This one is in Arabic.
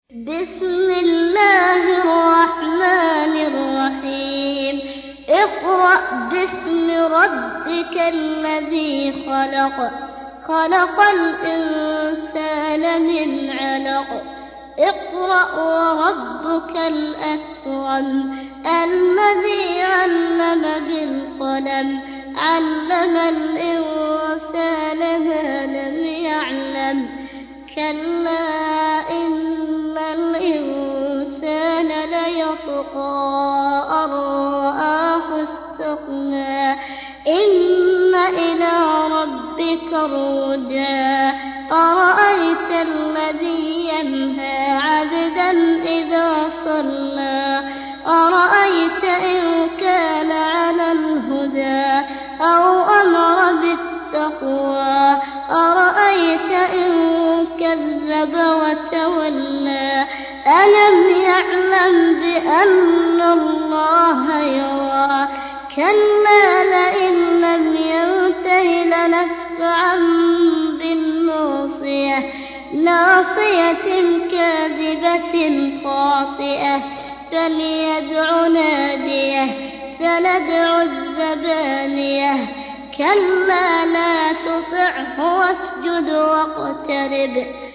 بسم الله الرحمن الرحيم. اقرأ باسم ربك الذي خلق. خلق الإنسان من علق. اقرأ وربك الأكرم الذي علم بالقلم علم الإنسان ما لم يعلم كلا إن الإنسان ليطغى أن رآه استغنى إن إلى ربك الرجعى أرأيت الذي ينهى عبدا إذا صلى أرأيت إن كان على الهدى أو أمر بالتقوى أرأيت إن كذب وتولى ألم يعلم بأن الله يرى كلا لئن لم ينته لنسفعا بالناصية ناصية كاذبة خاطئة فليدع ناديه سندع الزبانية كلا لا تطعه واسجد واقترب